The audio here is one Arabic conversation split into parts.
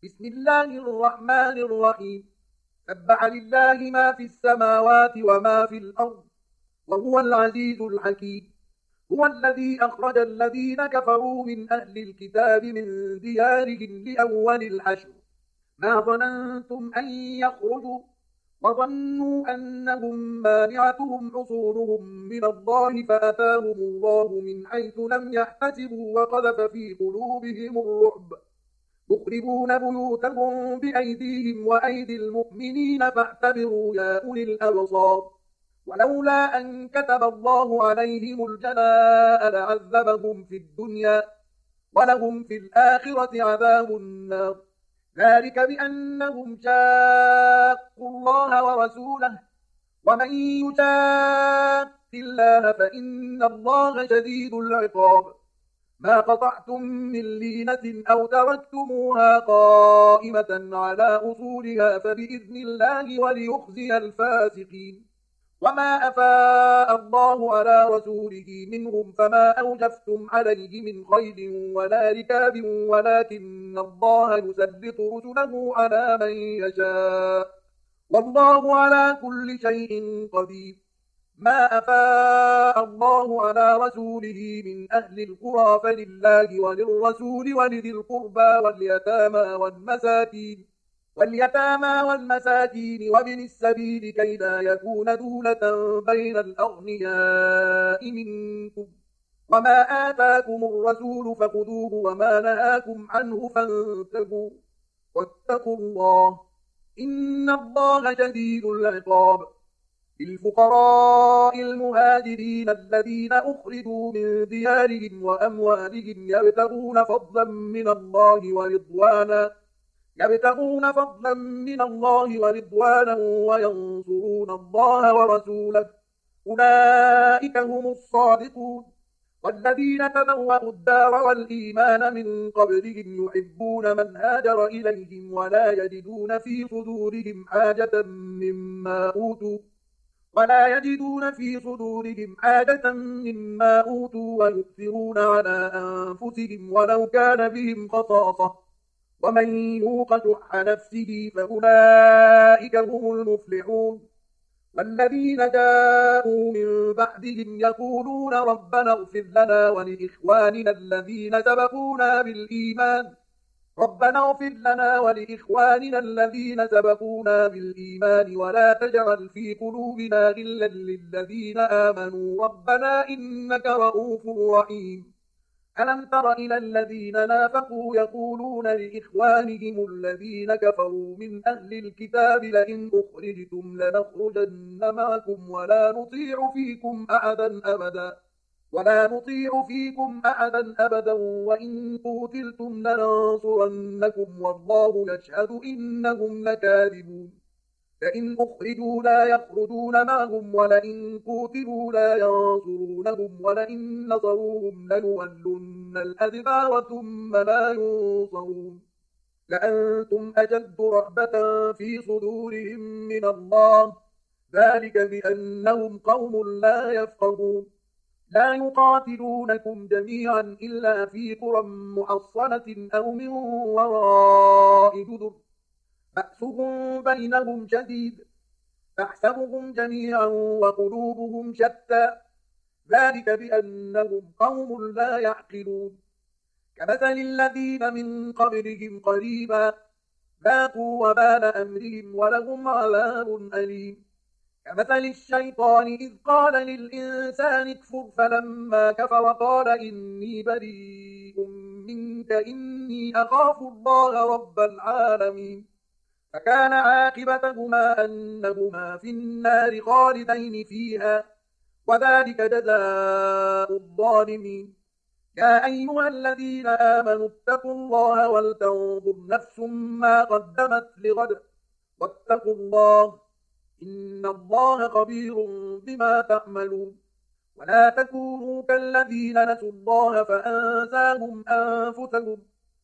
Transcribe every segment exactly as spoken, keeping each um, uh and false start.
بسم الله الرحمن الرحيم. سبح لله ما في السماوات وما في الأرض، وهو العزيز الحكيم. هو الذي أخرج الذين كفروا من أهل الكتاب من ديارهم لأول الحشر، ما ظننتم أن يخرجوا، وظنوا أنهم مانعتهم حصولهم من الله فأتاهم الله من حيث لم يحتسبوا وقذف في قلوبهم الرعب، يخربون بيوتهم بأيديهم وأيدي المؤمنين فاعتبروا يا أولي الأبصار. ولولا أن كتب الله عليهم الجلاء لعذبهم في الدنيا، ولهم في الآخرة عذاب النار، ذلك بأنهم شاقوا الله ورسوله، ومن يشاق الله فإن الله شديد العقاب. ما قطعتم من لينة أو تركتموها قائمة على أصولها فبإذن الله وليخزي الفاسقين. وما أفاء الله على رسوله منهم فما أوجفتم عليه من خيل ولا ركاب، ولكن الله يسلط رسله على من يشاء، والله على كل شيء قدير. ما أفاء الله على رسوله من أهل القرى فلله وللرسول ولذي القربى واليتامى والمساكين واليتامى والمساكين وابن السبيل كي لا يكون دولة بين الأغنياء منكم. وما آتاكم الرسول فخذوه وما نهاكم عنه فانتهوا، واتقوا الله إن الله شديد العقاب. للفقراء المهاجرين الذين أخرجوا من ديارهم وأموالهم يبتغون فضلا من الله ورضوانا يبتغون فضلا من الله ورضوانا وينصرون الله ورسوله، أولئك هم الصادقون. والذين تبوأوا الدار والإيمان من قبلهم يحبون من هاجر إليهم ولا يجدون في صدورهم حاجة مما أوتوا ولا يجدون في صدورهم حاجة مما أوتوا ويؤثرون على أنفسهم ولو كان بهم خصاصة، ومن يوق شح نفسه فأولئك هم المفلحون. والذين جاءوا من بعدهم يقولون ربنا اغفر لنا ولإخواننا الذين سبقونا بالإيمان ربنا اغفر لنا ولإخواننا الذين سبقونا بالإيمان ولا تجعل في قلوبنا غلا للذين آمنوا ربنا إنك رؤوف رحيم. ألم تر إلى الذين نافقوا يقولون لإخوانهم الذين كفروا من أهل الكتاب لئن أخرجتم لنخرجن معكم ولا نطيع فيكم أحدا أبدا ولا نطيع فيكم أحدا أبدا وإن قتلتم لننصرنكم والله يشهد إنهم لكاذبون. فإن أخرجوا لا يخرجون معهم ولئن قتلوا لا ينصرونهم ولئن نصروهم ليولن الأدبار ثم لا ينصرون. لأنتم أجد رهبة في صدورهم من الله، ذلك بأنهم قوم لا يفقهون. لا يقاتلونكم جميعا إلا في قرى محصنة أو من وراء جدر، بأسهم بينهم شديد، تحسبهم جميعا وقلوبهم شتى، ذلك بأنهم قوم لا يعقلون. كمثل الذين من قبلهم قريبا ذاقوا وبال أمرهم ولهم عذاب أليم. كمثل الشيطان إذ قال للإنسان اكفر فلما كفر قال إني بريء منك إني أخاف الله رب العالمين، فكان عاقبتهما أنهما في النار خالدين فيها، وذلك جزاء الظالمين. يا أيها الذين آمنوا اتقوا الله ولتنظر نفس ما قدمت لغد واتقوا الله إن الله خبير بما تعملون. ولا تكونوا كالذين نسوا الله فأنساهم أنفسهم،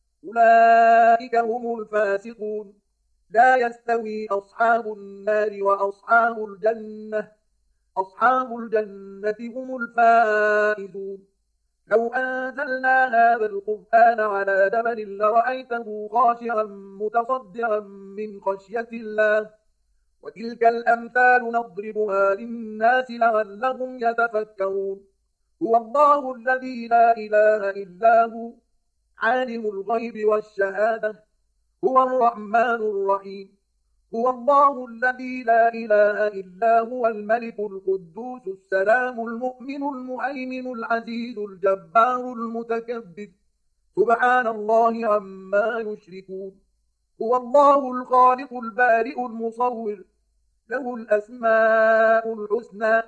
أولئك هم الفاسقون. لا يستوي أصحاب النار وأصحاب الجنة أصحاب الجنة هم الفائزون. لو أنزلنا هذا القرآن على جبل لرأيته خاشعا متصدعا من خشية الله وتلك الأمثال نضربها للناس لعلهم يتفكرون هو الله الذي لا إله إلا هو عالم الغيب والشهادة هو الرحمن الرحيم هو الله الذي لا إله إلا هو الملك القدوس السلام المؤمن المهيمن العزيز الجبار المتكبر سبحان الله عما يشركون هو الله الخالق البارئ المصور له الأسماء الحسنى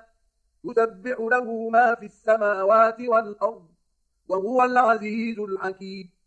يسبح له ما في السماوات والأرض وهو العزيز الحكيم